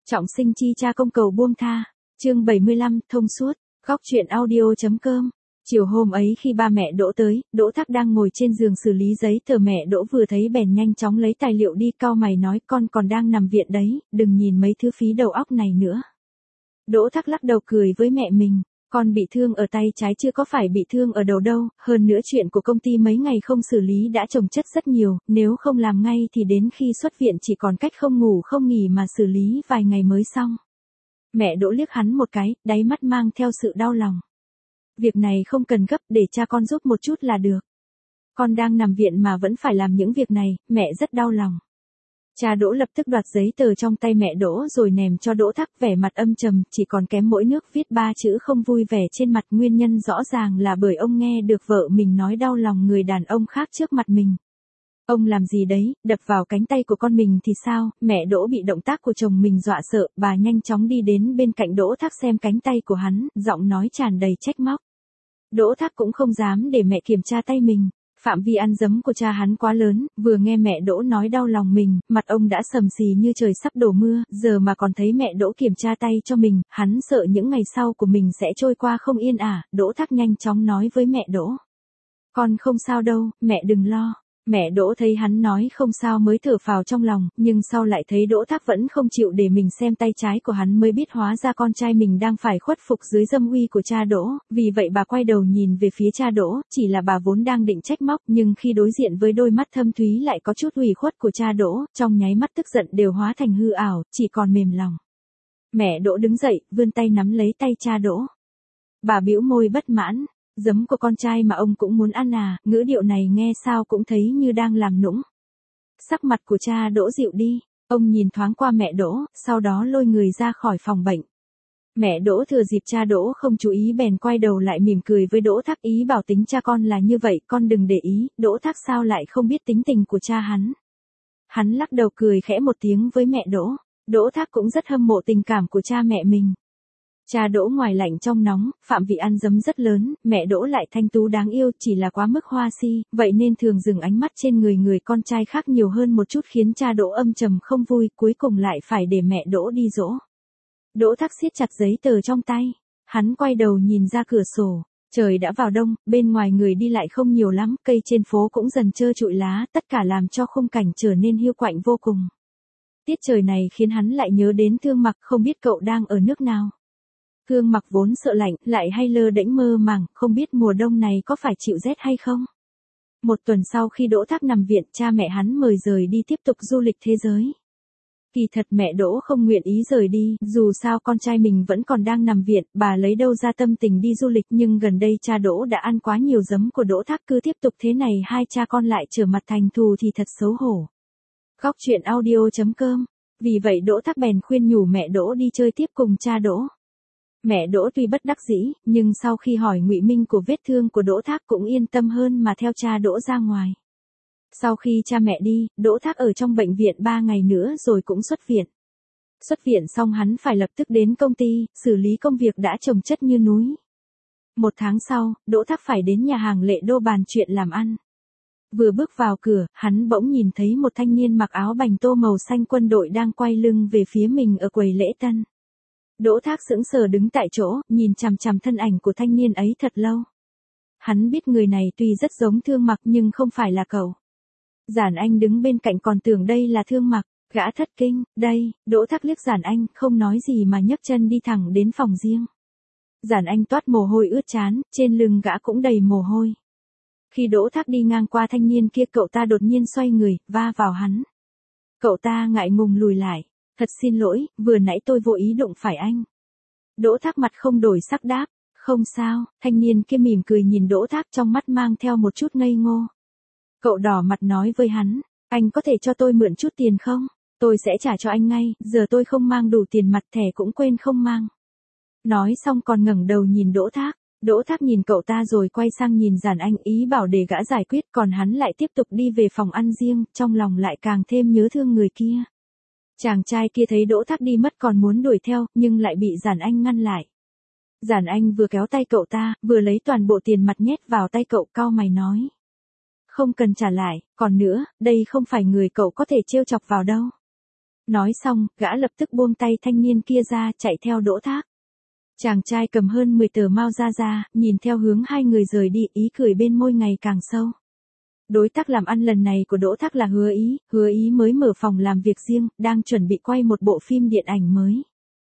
Trọng sinh chi cha công cầu buông tha. Chương 75, thông suốt. Góc truyện audio.com. Chiều hôm ấy khi ba mẹ Đỗ tới, Đỗ Thác đang ngồi trên giường xử lý giấy tờ, mẹ Đỗ vừa thấy bèn nhanh chóng lấy tài liệu đi, cau mày nói: con còn đang nằm viện đấy, đừng nhìn mấy thứ phí đầu óc này nữa. Đỗ Thác lắc đầu cười với mẹ mình: con bị thương ở tay trái chứ có phải bị thương ở đầu đâu, hơn nữa chuyện của công ty mấy ngày không xử lý đã chồng chất rất nhiều, nếu không làm ngay thì đến khi xuất viện chỉ còn cách không ngủ không nghỉ mà xử lý vài ngày mới xong. Mẹ Đỗ liếc hắn một cái, đáy mắt mang theo sự đau lòng. Việc này không cần gấp, để cha con giúp một chút là được. Con đang nằm viện mà vẫn phải làm những việc này, mẹ rất đau lòng. Cha Đỗ lập tức đoạt giấy tờ trong tay mẹ Đỗ rồi ném cho Đỗ Thác, vẻ mặt âm trầm, chỉ còn kém mỗi nước viết 3 chữ không vui vẻ trên mặt, nguyên nhân rõ ràng là bởi ông nghe được vợ mình nói đau lòng người đàn ông khác trước mặt mình. Ông làm gì đấy, đập vào cánh tay của con mình thì sao? Mẹ Đỗ bị động tác của chồng mình dọa sợ, bà nhanh chóng đi đến bên cạnh Đỗ Thác xem cánh tay của hắn, giọng nói tràn đầy trách móc. Đỗ Thác cũng không dám để mẹ kiểm tra tay mình. Phạm vi ăn dấm của cha hắn quá lớn, vừa nghe mẹ Đỗ nói đau lòng mình, mặt ông đã sầm xì như trời sắp đổ mưa, giờ mà còn thấy mẹ Đỗ kiểm tra tay cho mình, hắn sợ những ngày sau của mình sẽ trôi qua không yên ả. Đỗ Thác nhanh chóng nói với mẹ Đỗ: con không sao đâu, mẹ đừng lo. Mẹ Đỗ thấy hắn nói không sao mới thở phào trong lòng, nhưng sau lại thấy Đỗ Thác vẫn không chịu để mình xem tay trái của hắn mới biết hóa ra con trai mình đang phải khuất phục dưới dâm uy của cha Đỗ, vì vậy bà quay đầu nhìn về phía cha Đỗ, chỉ là bà vốn đang định trách móc nhưng khi đối diện với đôi mắt thâm thúy lại có chút ủy khuất của cha Đỗ, trong nháy mắt tức giận đều hóa thành hư ảo, chỉ còn mềm lòng. Mẹ Đỗ đứng dậy, vươn tay nắm lấy tay cha Đỗ. Bà bĩu môi bất mãn: giấm của con trai mà ông cũng muốn ăn à? Ngữ điệu này nghe sao cũng thấy như đang làm nũng. Sắc mặt của cha Đỗ dịu đi, ông nhìn thoáng qua mẹ Đỗ, sau đó lôi người ra khỏi phòng bệnh. Mẹ Đỗ thừa dịp cha Đỗ không chú ý bèn quay đầu lại mỉm cười với Đỗ Thác, ý bảo tính cha con là như vậy, con đừng để ý. Đỗ Thác sao lại không biết tính tình của cha hắn. Hắn lắc đầu cười khẽ một tiếng với mẹ Đỗ. Đỗ Thác cũng rất hâm mộ tình cảm của cha mẹ mình. Cha Đỗ ngoài lạnh trong nóng, phạm vị ăn dấm rất lớn, mẹ Đỗ lại thanh tú đáng yêu, chỉ là quá mức hoa si, vậy nên thường dừng ánh mắt trên người con trai khác nhiều hơn một chút, khiến cha Đỗ âm trầm không vui, cuối cùng lại phải để mẹ Đỗ đi dỗ. Đỗ Thác siết chặt giấy tờ trong tay, hắn quay đầu nhìn ra cửa sổ, trời đã vào đông, bên ngoài người đi lại không nhiều lắm, cây trên phố cũng dần trơ trụi lá, tất cả làm cho khung cảnh trở nên hiu quạnh vô cùng. Tiết trời này khiến hắn lại nhớ đến Thương Mặc, không biết cậu đang ở nước nào. Thương Mặc vốn sợ lạnh, lại hay lơ đễnh mơ màng, không biết mùa đông này có phải chịu rét hay không. Một tuần sau khi Đỗ Thác nằm viện, cha mẹ hắn mời rời đi tiếp tục du lịch thế giới. Kỳ thật mẹ Đỗ không nguyện ý rời đi, dù sao con trai mình vẫn còn đang nằm viện, bà lấy đâu ra tâm tình đi du lịch, nhưng gần đây cha Đỗ đã ăn quá nhiều giấm của Đỗ Thác, cứ tiếp tục thế này hai cha con lại trở mặt thành thù thì thật xấu hổ. Góc truyện audio.com. Vì vậy Đỗ Thác bèn khuyên nhủ mẹ Đỗ đi chơi tiếp cùng cha Đỗ. Mẹ Đỗ tuy bất đắc dĩ, nhưng sau khi hỏi ngụy minh của vết thương của Đỗ Thác cũng yên tâm hơn mà theo cha Đỗ ra ngoài. Sau khi cha mẹ đi, Đỗ Thác ở trong bệnh viện 3 ngày nữa rồi cũng xuất viện. Xuất viện xong hắn phải lập tức đến công ty, xử lý công việc đã chồng chất như núi. 1 tháng sau, Đỗ Thác phải đến nhà hàng Lệ Đô bàn chuyện làm ăn. Vừa bước vào cửa, hắn bỗng nhìn thấy một thanh niên mặc áo bành tô màu xanh quân đội đang quay lưng về phía mình ở quầy lễ tân. Đỗ Thác sững sờ đứng tại chỗ, nhìn chằm chằm thân ảnh của thanh niên ấy thật lâu. Hắn biết người này tuy rất giống Thương Mặc nhưng không phải là cậu. Giản Anh đứng bên cạnh còn tưởng đây là Thương Mặc, gã thất kinh. Đây, Đỗ Thác liếc Giản Anh, không nói gì mà nhấc chân đi thẳng đến phòng riêng. Giản Anh toát mồ hôi ướt trán, trên lưng gã cũng đầy mồ hôi. Khi Đỗ Thác đi ngang qua thanh niên kia, cậu ta đột nhiên xoay người, va vào hắn. Cậu ta ngại ngùng lùi lại. Thật xin lỗi, vừa nãy tôi vô ý đụng phải anh. Đỗ Thác mặt không đổi sắc đáp. Không sao. Thanh niên kia mỉm cười nhìn Đỗ Thác, trong mắt mang theo một chút ngây ngô. Cậu đỏ mặt nói với hắn, anh có thể cho tôi mượn chút tiền không? Tôi sẽ trả cho anh ngay, giờ tôi không mang đủ tiền mặt, thẻ cũng quên không mang. Nói xong còn ngẩng đầu nhìn Đỗ Thác. Đỗ Thác nhìn cậu ta rồi quay sang nhìn Giản Anh, ý bảo để gã giải quyết, còn hắn lại tiếp tục đi về phòng ăn riêng, trong lòng lại càng thêm nhớ thương người kia. Chàng trai kia thấy Đỗ Thác đi mất còn muốn đuổi theo, nhưng lại bị Giản Anh ngăn lại. Giản Anh vừa kéo tay cậu ta, vừa lấy toàn bộ tiền mặt nhét vào tay cậu, cau mày nói. Không cần trả lại, còn nữa, đây không phải người cậu có thể trêu chọc vào đâu. Nói xong, gã lập tức buông tay thanh niên kia ra chạy theo Đỗ Thác. Chàng trai cầm hơn 10 tờ mao ra, nhìn theo hướng hai người rời đi, ý cười bên môi ngày càng sâu. Đối tác làm ăn lần này của Đỗ Thác là Hứa Ý mới mở phòng làm việc riêng, đang chuẩn bị quay một bộ phim điện ảnh mới.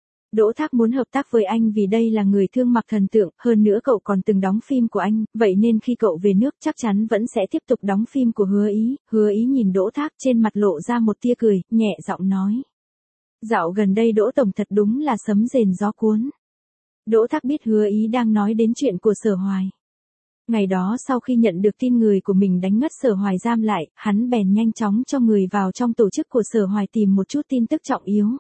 Đỗ Thác muốn hợp tác với anh vì đây là người thương mặc thần tượng, hơn nữa cậu còn từng đóng phim của anh, vậy nên khi cậu về nước chắc chắn vẫn sẽ tiếp tục đóng phim của Hứa Ý nhìn Đỗ Thác trên mặt lộ ra một tia cười, nhẹ giọng nói. Dạo gần đây Đỗ Tổng thật đúng là sấm rền gió cuốn. Đỗ Thác biết Hứa Ý đang nói đến chuyện của Sở Hoài. Ngày đó sau khi nhận được tin người của mình đánh ngất Sở Hoài giam lại, hắn bèn nhanh chóng cho người vào trong tổ chức của Sở Hoài tìm một chút tin tức trọng yếu.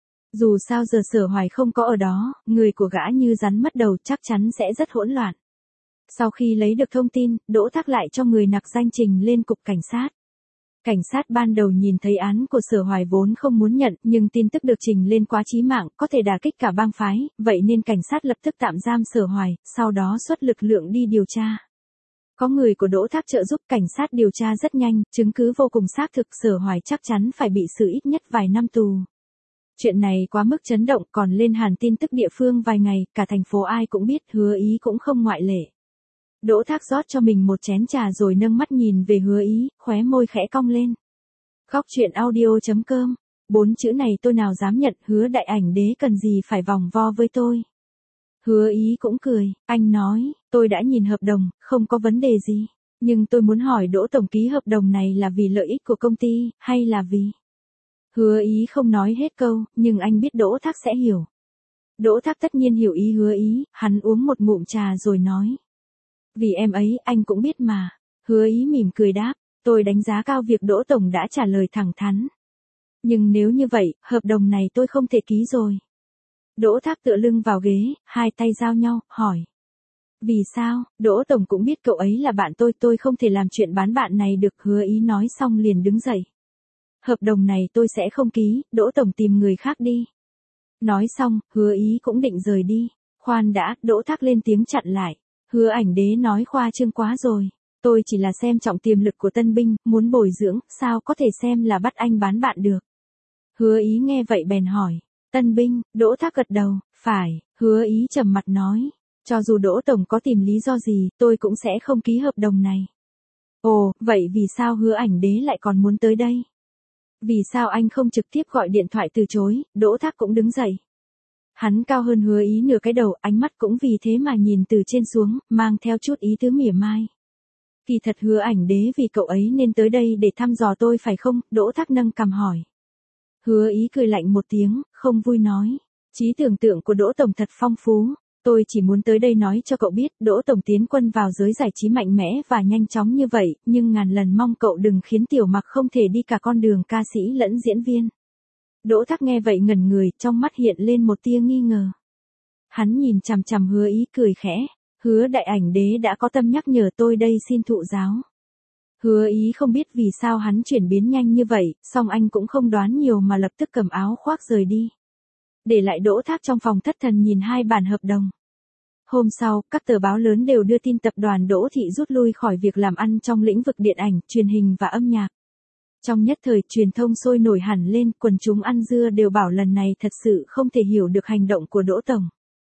Dù sao giờ Sở Hoài không có ở đó, người của gã như rắn mất đầu chắc chắn sẽ rất hỗn loạn. Sau khi lấy được thông tin, Đỗ Thác lại cho người nặc danh trình lên cục cảnh sát. Cảnh sát ban đầu nhìn thấy án của Sở Hoài vốn không muốn nhận, nhưng tin tức được trình lên quá chí mạng, có thể đả kích cả bang phái, vậy nên cảnh sát lập tức tạm giam Sở Hoài, sau đó xuất lực lượng đi điều tra. Có người của Đỗ Thác trợ giúp, cảnh sát điều tra rất nhanh, chứng cứ vô cùng xác thực, Sở Hoài chắc chắn phải bị xử ít nhất vài năm tù. Chuyện này quá mức chấn động, còn lên hàn tin tức địa phương vài ngày, cả thành phố ai cũng biết, Hứa Ý cũng không ngoại lệ. Đỗ Thác rót cho mình một chén trà rồi nâng mắt nhìn về Hứa Ý, khóe môi khẽ cong lên. Góc truyện audio.com, 4 chữ này tôi nào dám nhận, Hứa đại ảnh đế cần gì phải vòng vo với tôi. Hứa Ý cũng cười, anh nói, tôi đã nhìn hợp đồng, không có vấn đề gì. Nhưng tôi muốn hỏi Đỗ Tổng ký hợp đồng này là vì lợi ích của công ty, hay là vì... Hứa Ý không nói hết câu, nhưng anh biết Đỗ Thác sẽ hiểu. Đỗ Thác tất nhiên hiểu ý Hứa Ý, hắn uống một ngụm trà rồi nói. Vì em ấy, anh cũng biết mà. Hứa Ý mỉm cười đáp, tôi đánh giá cao việc Đỗ Tổng đã trả lời thẳng thắn. Nhưng nếu như vậy, hợp đồng này tôi không thể ký rồi. Đỗ Thác tựa lưng vào ghế, hai tay giao nhau, hỏi. Vì sao, Đỗ Tổng cũng biết cậu ấy là bạn tôi không thể làm chuyện bán bạn này được. Hứa Ý nói xong liền đứng dậy. Hợp đồng này tôi sẽ không ký, Đỗ Tổng tìm người khác đi. Nói xong, Hứa Ý cũng định rời đi. Khoan đã, Đỗ Thác lên tiếng chặn lại. Hứa ảnh đế nói khoa trương quá rồi. Tôi chỉ là xem trọng tiềm lực của tân binh, muốn bồi dưỡng, sao có thể xem là bắt anh bán bạn được. Hứa Ý nghe vậy bèn hỏi. Tân binh, Đỗ Thác gật đầu, phải, Hứa Ý trầm mặt nói. Cho dù Đỗ Tổng có tìm lý do gì, tôi cũng sẽ không ký hợp đồng này. Ồ, vậy vì sao Hứa ảnh đế lại còn muốn tới đây? Vì sao anh không trực tiếp gọi điện thoại từ chối? Đỗ Thác cũng đứng dậy. Hắn cao hơn Hứa Ý nửa cái đầu, ánh mắt cũng vì thế mà nhìn từ trên xuống, mang theo chút ý tứ mỉa mai. Kỳ thật Hứa ảnh đế vì cậu ấy nên tới đây để thăm dò tôi phải không? Đỗ Thác nâng cằm hỏi. Hứa Ý cười lạnh một tiếng, không vui nói. Trí tưởng tượng của Đỗ Tổng thật phong phú. Tôi chỉ muốn tới đây nói cho cậu biết, Đỗ Tổng tiến quân vào giới giải trí mạnh mẽ và nhanh chóng như vậy, nhưng ngàn lần mong cậu đừng khiến Tiểu Mặc không thể đi cả con đường ca sĩ lẫn diễn viên. Đỗ Thác nghe vậy ngẩn người, trong mắt hiện lên một tia nghi ngờ. Hắn nhìn chằm chằm Hứa Ý cười khẽ. Hứa đại ảnh đế đã có tâm nhắc nhở tôi đây, xin thụ giáo. Hứa Ý không biết vì sao hắn chuyển biến nhanh như vậy, song anh cũng không đoán nhiều mà lập tức cầm áo khoác rời đi. Để lại Đỗ Thác trong phòng thất thần nhìn hai bản hợp đồng. Hôm sau, các tờ báo lớn đều đưa tin tập đoàn Đỗ Thị rút lui khỏi việc làm ăn trong lĩnh vực điện ảnh, truyền hình và âm nhạc. Trong nhất thời, truyền thông sôi nổi hẳn lên, quần chúng ăn dưa đều bảo lần này thật sự không thể hiểu được hành động của Đỗ Tổng.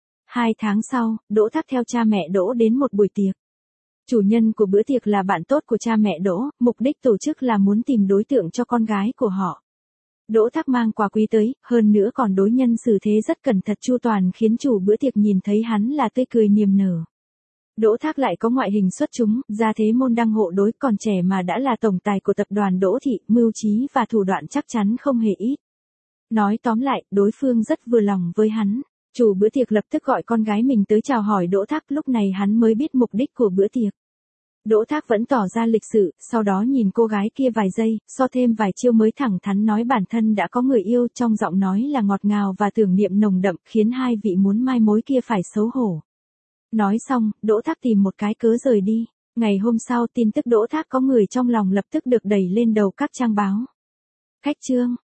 2 tháng sau, Đỗ Thác theo cha mẹ Đỗ đến một buổi tiệc. Chủ nhân của bữa tiệc là bạn tốt của cha mẹ Đỗ, mục đích tổ chức là muốn tìm đối tượng cho con gái của họ. Đỗ Thác mang quà quý tới, hơn nữa còn đối nhân xử thế rất cẩn thận chu toàn khiến chủ bữa tiệc nhìn thấy hắn là tươi cười niềm nở. Đỗ Thác lại có ngoại hình xuất chúng, gia thế môn đăng hộ đối, còn trẻ mà đã là tổng tài của tập đoàn Đỗ Thị, mưu trí và thủ đoạn chắc chắn không hề ít. Nói tóm lại, đối phương rất vừa lòng với hắn. Chủ bữa tiệc lập tức gọi con gái mình tới chào hỏi Đỗ Thác, lúc này hắn mới biết mục đích của bữa tiệc. Đỗ Thác vẫn tỏ ra lịch sự, sau đó nhìn cô gái kia vài giây, so thêm vài chiêu mới thẳng thắn nói bản thân đã có người yêu, trong giọng nói là ngọt ngào và tưởng niệm nồng đậm, khiến hai vị muốn mai mối kia phải xấu hổ. Nói xong, Đỗ Thác tìm một cái cớ rời đi. Ngày hôm sau, tin tức Đỗ Thác có người trong lòng lập tức được đẩy lên đầu các trang báo. Khách trương,